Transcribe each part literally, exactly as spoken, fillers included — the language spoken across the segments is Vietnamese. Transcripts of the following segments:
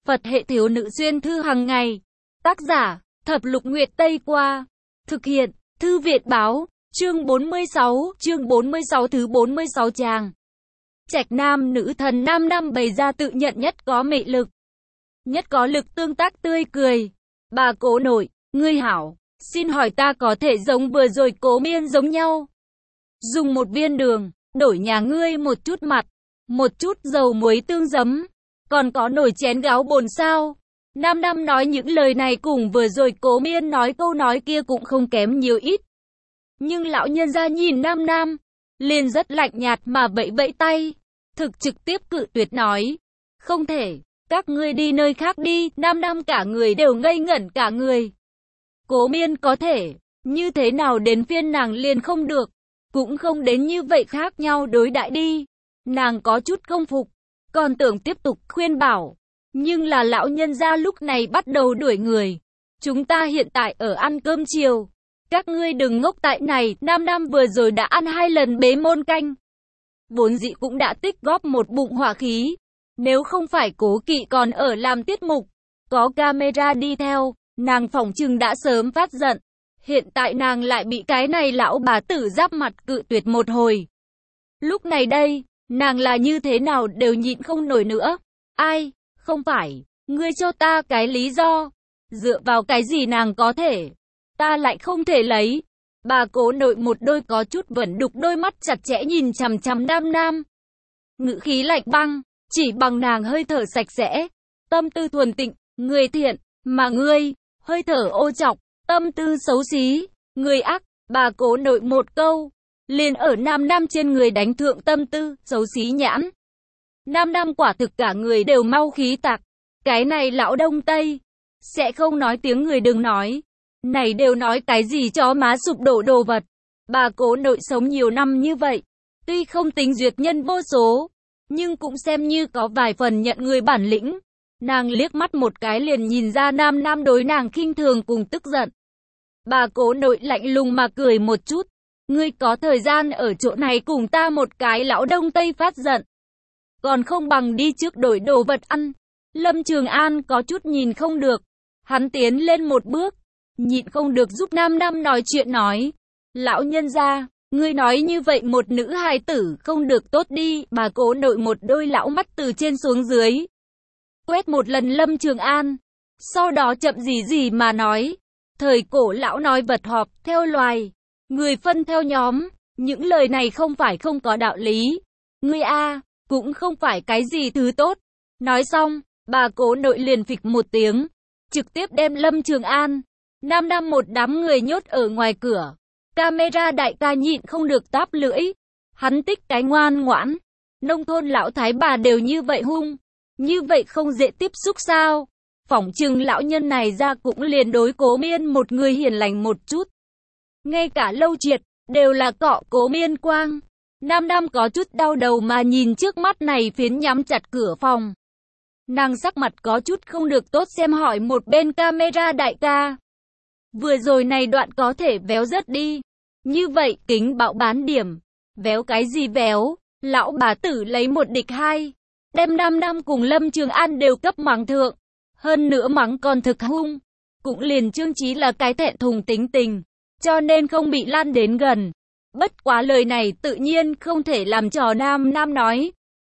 Phật hệ thiếu nữ xuyên thư hàng ngày. Tác giả, Thập Lục Nguyệt Tây Qua. Thực hiện, Thư Viện Báo. Chương bốn mươi sáu, chương bốn mươi sáu thứ bốn mươi sáu trang. Trạch nam nữ thần nam năm bày ra tự nhận nhất có mị lực, nhất có lực tương tác tươi cười. Bà Cố Nội, ngươi hảo, xin hỏi ta có thể giống vừa rồi Cố Miên giống nhau, dùng một viên đường, đổi nhà ngươi một chút mặt, một chút dầu muối tương giấm, còn có nồi chén gáo bồn sao? Nam Năm nói những lời này cùng vừa rồi Cố Miên nói câu nói kia cũng không kém nhiều ít. Nhưng lão nhân gia nhìn Nam Nam, liền rất lạnh nhạt mà vẫy vẫy tay, thực trực tiếp cự tuyệt nói, không thể, các ngươi đi nơi khác đi. Nam Nam cả người đều ngây ngẩn cả người. Cố Miên có thể, như thế nào đến phiên nàng liền không được, cũng không đến như vậy khác nhau đối đãi đi. Nàng có chút không phục, còn tưởng tiếp tục khuyên bảo, nhưng là lão nhân gia lúc này bắt đầu đuổi người. Chúng ta hiện tại ở ăn cơm chiều, các ngươi đừng ngốc tại này. Nam Nam vừa rồi đã ăn hai lần bế môn canh, vốn dĩ cũng đã tích góp một bụng hỏa khí. Nếu không phải Cố Kỵ còn ở làm tiết mục, có camera đi theo, nàng phỏng chừng đã sớm phát giận. Hiện tại nàng lại bị cái này lão bà tử giáp mặt cự tuyệt một hồi. Lúc này đây, nàng là như thế nào đều nhịn không nổi nữa. Ai, không phải, ngươi cho ta cái lý do, dựa vào cái gì nàng có thể, ta lại không thể lấy. Bà Cố Nội một đôi có chút vẫn đục đôi mắt chặt chẽ nhìn chằm chằm Nam Nam, ngữ khí lạnh băng, chỉ bằng nàng hơi thở sạch sẽ, tâm tư thuần tịnh, người thiện, mà ngươi, hơi thở ô trọc, tâm tư xấu xí, người ác. Bà Cố Nội một câu, liền ở Nam Nam trên người đánh thượng tâm tư xấu xí nhãn. Nam Nam quả thực cả người đều mau khí tạc. Cái này lão Đông Tây, sẽ không nói tiếng người đừng nói. Này đều nói cái gì chó má sụp đổ đồ vật. Bà Cố Nội sống nhiều năm như vậy, tuy không tính duyệt nhân vô số, nhưng cũng xem như có vài phần nhận người bản lĩnh. Nàng liếc mắt một cái liền nhìn ra Nam Nam đối nàng khinh thường cùng tức giận. Bà Cố Nội lạnh lùng mà cười một chút. Ngươi có thời gian ở chỗ này cùng ta một cái lão Đông Tây phát giận, còn không bằng đi trước đổi đồ vật ăn. Lâm Trường An có chút nhìn không được, hắn tiến lên một bước, nhịn không được giúp Nam Nam nói chuyện nói, lão nhân gia, ngươi nói như vậy một nữ hài tử không được tốt đi. Bà Cố Nội một đôi lão mắt từ trên xuống dưới quét một lần Lâm Trường An, sau đó chậm gì gì mà nói, thời cổ lão nói vật họp theo loài, người phân theo nhóm, những lời này không phải không có đạo lý. Ngươi a, cũng không phải cái gì thứ tốt. Nói xong, bà Cố Nội liền phịch một tiếng, trực tiếp đem Lâm Trường An, Nam Nam một đám người nhốt ở ngoài cửa. Camera đại ca nhịn không được táp lưỡi, hắn tích cái ngoan ngoãn, nông thôn lão thái bà đều như vậy hung, như vậy không dễ tiếp xúc sao? Phỏng chừng lão nhân này ra cũng liền đối Cố Miên một người hiền lành một chút. Ngay cả Lâu Triệt, đều là cọ Cố Miên quang. Nam Nam có chút đau đầu mà nhìn trước mắt này phiến nhắm chặt cửa phòng. Nàng sắc mặt có chút không được tốt xem hỏi một bên camera đại ca, vừa rồi này đoạn có thể véo rất đi. Như vậy kính bạo bán điểm. Véo cái gì véo? Lão bà tử lấy một địch hai, đem Nam Nam cùng Lâm Trường An đều cấp mắng thượng. Hơn nữa mắng còn thực hung. Cũng liền Trương Chí là cái thẹn thùng tính tình, cho nên không bị lan đến gần. Bất quá lời này tự nhiên không thể làm trò Nam Nam nói.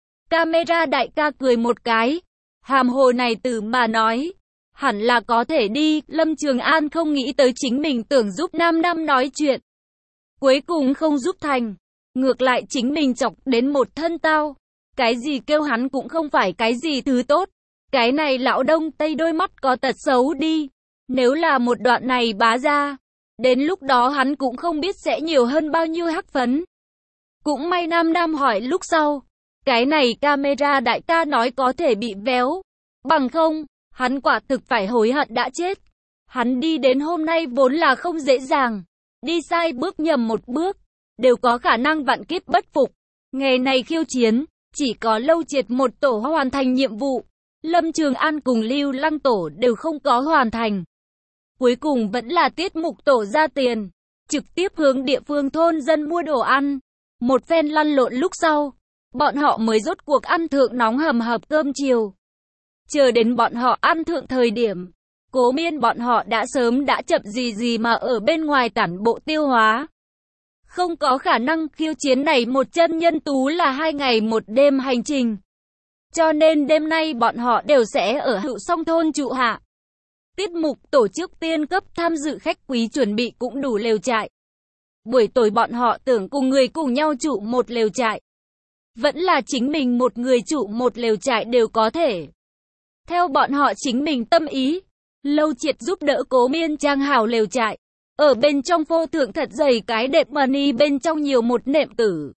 Camera đại ca cười một cái, hàm hồ này từ mà nói, hẳn là có thể đi. Lâm Trường An không nghĩ tới chính mình tưởng giúp Nam Nam nói chuyện, cuối cùng không giúp thành, ngược lại chính mình chọc đến một thân tao. Cái gì kêu hắn cũng không phải cái gì thứ tốt. Cái này lão Đông Tây đôi mắt có tật xấu đi. Nếu là một đoạn này bá ra, đến lúc đó hắn cũng không biết sẽ nhiều hơn bao nhiêu hắc phấn. Cũng may Nam Nam hỏi lúc sau, cái này camera đại ca nói có thể bị véo, bằng không, hắn quả thực phải hối hận đã chết. Hắn đi đến hôm nay vốn là không dễ dàng, đi sai bước nhầm một bước, đều có khả năng vạn kiếp bất phục. Ngày này khiêu chiến, chỉ có Lâu Triệt một tổ hoàn thành nhiệm vụ, Lâm Trường An cùng Lưu Lăng tổ đều không có hoàn thành. Cuối cùng vẫn là tiết mục tổ ra tiền, trực tiếp hướng địa phương thôn dân mua đồ ăn. Một phen lăn lộn lúc sau, bọn họ mới rốt cuộc ăn thượng nóng hầm hập cơm chiều. Chờ đến bọn họ ăn thượng thời điểm, Cố Miên bọn họ đã sớm đã chậm gì gì mà ở bên ngoài tản bộ tiêu hóa. Không có khả năng khiêu chiến này một chân nhân tú là hai ngày một đêm hành trình. Cho nên đêm nay bọn họ đều sẽ ở Hữu Song thôn trụ hạ. Tiết mục tổ chức tiên cấp tham dự khách quý chuẩn bị cũng đủ lều trại. Buổi tối bọn họ tưởng cùng người cùng nhau trụ một lều trại. Vẫn là chính mình một người trụ một lều trại đều có thể. Theo bọn họ chính mình tâm ý, Lâu Triệt giúp đỡ Cố Miên trang hảo lều trại. Ở bên trong phô thượng thật dày cái đệm mani, bên trong nhiều một nệm tử.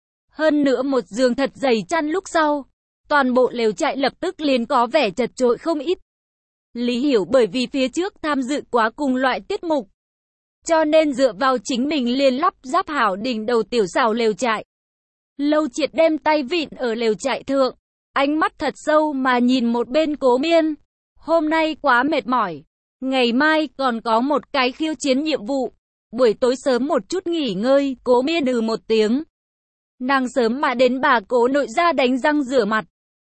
Hơn nữa một giường thật dày chăn, lúc sau, toàn bộ lều trại lập tức liền có vẻ chật chội không ít. Lý Hiểu bởi vì phía trước tham dự quá cùng loại tiết mục, cho nên dựa vào chính mình liền lắp ráp hảo đỉnh đầu tiểu xảo lều trại. Lâu Triệt đem tay vịn ở lều trại thượng, ánh mắt thật sâu mà nhìn một bên Cố Miên. Hôm nay quá mệt mỏi, ngày mai còn có một cái khiêu chiến nhiệm vụ, buổi tối sớm một chút nghỉ ngơi. Cố Miên ừ một tiếng. Nàng sớm mà đến bà Cố nội ra đánh răng rửa mặt,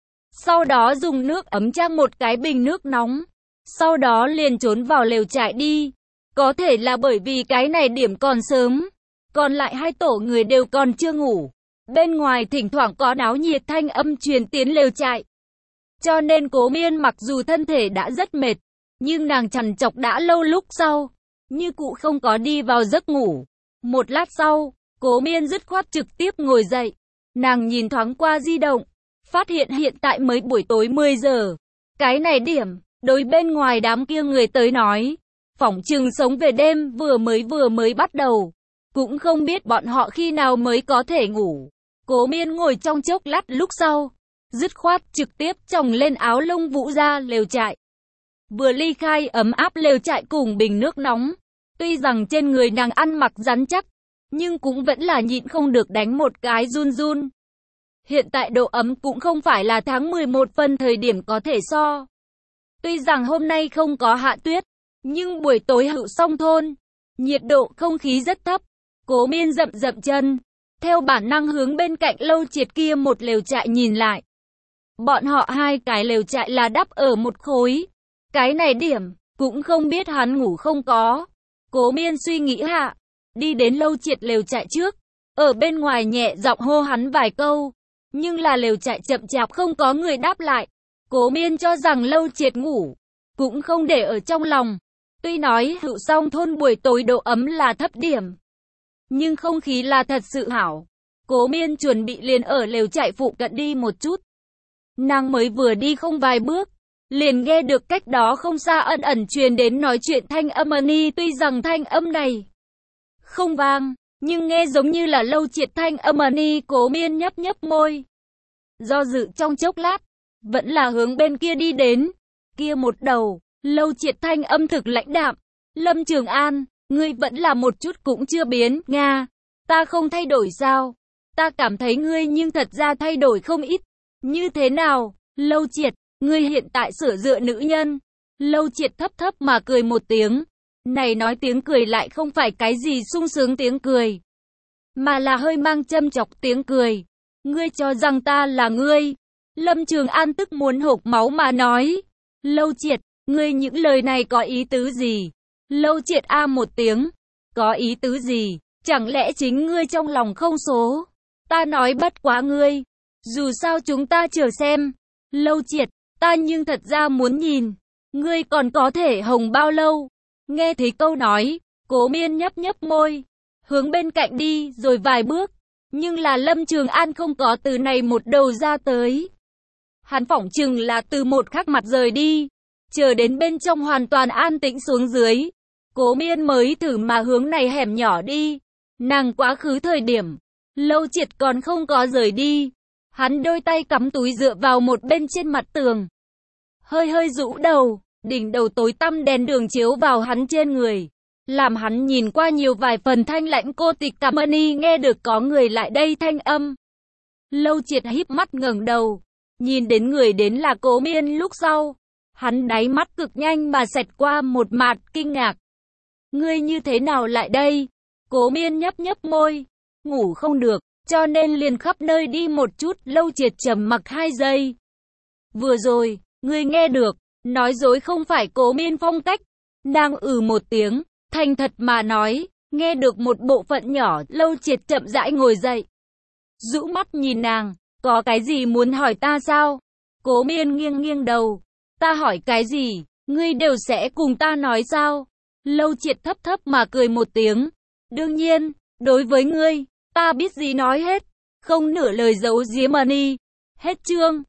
sau đó dùng nước ấm trang một cái bình nước nóng, sau đó liền trốn vào lều trại đi. Có thể là bởi vì cái này điểm còn sớm, còn lại hai tổ người đều còn chưa ngủ. Bên ngoài thỉnh thoảng có náo nhiệt thanh âm truyền tiến lều trại. Cho nên Cố Miên mặc dù thân thể đã rất mệt, nhưng nàng trằn trọc đã lâu lúc sau, như cụ không có đi vào giấc ngủ. Một lát sau, Cố Miên dứt khoát trực tiếp ngồi dậy. Nàng nhìn thoáng qua di động, phát hiện hiện tại mới buổi tối mười giờ. Cái này điểm, đối bên ngoài đám kia người tới nói, phỏng chừng sống về đêm vừa mới vừa mới bắt đầu. Cũng không biết bọn họ khi nào mới có thể ngủ. Cố Miên ngồi trong chốc lát lúc sau, dứt khoát trực tiếp chồng lên áo lông vũ ra lều trại. Vừa ly khai ấm áp lều trại cùng bình nước nóng. Tuy rằng trên người nàng ăn mặc rắn chắc, nhưng cũng vẫn là nhịn không được đánh một cái run run. Hiện tại độ ấm cũng không phải là tháng mười một phân thời điểm có thể so. Tuy rằng hôm nay không có hạ tuyết, nhưng buổi tối Hữu Song thôn, nhiệt độ không khí rất thấp. Cố Miên dậm dậm chân, theo bản năng hướng bên cạnh Lâu Triệt kia một lều trại nhìn lại. Bọn họ hai cái lều trại là đắp ở một khối. Cái này điểm, cũng không biết hắn ngủ không có. Cố Miên suy nghĩ hạ, đi đến Lâu Triệt lều trại trước, ở bên ngoài nhẹ giọng hô hắn vài câu. Nhưng là lều trại chậm chạp không có người đáp lại. Cố Miên cho rằng Lâu Triệt ngủ, cũng không để ở trong lòng. Tuy nói Hữu Song thôn buổi tối độ ấm là thấp điểm, nhưng không khí là thật sự hảo. Cố Miên chuẩn bị liền ở lều trại phụ cận đi một chút. Nàng mới vừa đi không vài bước, liền nghe được cách đó không xa ẩn ẩn truyền đến nói chuyện thanh âm ni. Tuy rằng thanh âm này không vang, nhưng nghe giống như là Lâu Triệt thanh âm ni. Cố Miên nhấp nhấp môi, do dự trong chốc lát, vẫn là hướng bên kia đi đến. Kia một đầu, Lâu Triệt thanh âm thực lãnh đạm. Lâm Trường An, ngươi vẫn là một chút cũng chưa biến, Nga. Ta không thay đổi sao? Ta cảm thấy ngươi nhưng thật ra thay đổi không ít. Như thế nào, Lâu Triệt, ngươi hiện tại sửa dựa nữ nhân? Lâu Triệt thấp thấp mà cười một tiếng. Này nói tiếng cười lại không phải cái gì sung sướng tiếng cười, mà là hơi mang châm chọc tiếng cười. Ngươi cho rằng ta là ngươi? Lâm Trường An tức muốn hộc máu mà nói. Lâu Triệt, ngươi những lời này có ý tứ gì? Lâu Triệt a một tiếng. Có ý tứ gì? Chẳng lẽ chính ngươi trong lòng không số? Ta nói bất quá ngươi. Dù sao chúng ta chờ xem. Lâu Triệt, ta nhưng thật ra muốn nhìn, ngươi còn có thể hồng bao lâu? Nghe thấy câu nói, Cố Miên nhấp nhấp môi, hướng bên cạnh đi rồi vài bước. Nhưng là Lâm Trường An không có từ này một đầu ra tới. Hắn phỏng chừng là từ một khắc mặt rời đi. Chờ đến bên trong hoàn toàn an tĩnh xuống dưới, Cố Miên mới thử mà hướng này hẻm nhỏ đi. Nàng quá khứ thời điểm, Lâu Triệt còn không có rời đi. Hắn đôi tay cắm túi dựa vào một bên trên mặt tường, hơi hơi rũ đầu, đỉnh đầu tối tăm đèn đường chiếu vào hắn trên người, làm hắn nhìn qua nhiều vài phần thanh lãnh. Cô Tịch Cảm ơn y nghe được có người lại đây thanh âm. Lâu Triệt híp mắt ngẩng đầu, nhìn đến người đến là Cố Miên lúc sau, hắn đáy mắt cực nhanh mà xẹt qua một mạt kinh ngạc. Ngươi như thế nào lại đây? Cố Miên nhấp nhấp môi, ngủ không được, cho nên liền khắp nơi đi một chút. Lâu Triệt trầm mặc hai giây. Vừa rồi, Ngươi nghe được, nói dối không phải Cố Miên phong cách. Nàng ừ một tiếng, thành thật mà nói, nghe được một bộ phận nhỏ. Lâu Triệt chậm rãi ngồi dậy, rũ mắt nhìn nàng, có cái gì muốn hỏi ta sao? Cố Miên nghiêng nghiêng đầu, ta hỏi cái gì, ngươi đều sẽ cùng ta nói sao? Lâu Triệt thấp thấp mà cười một tiếng, đương nhiên, đối với ngươi, ta biết gì nói hết, không nửa lời giấu giếm mà đi. Hết chương.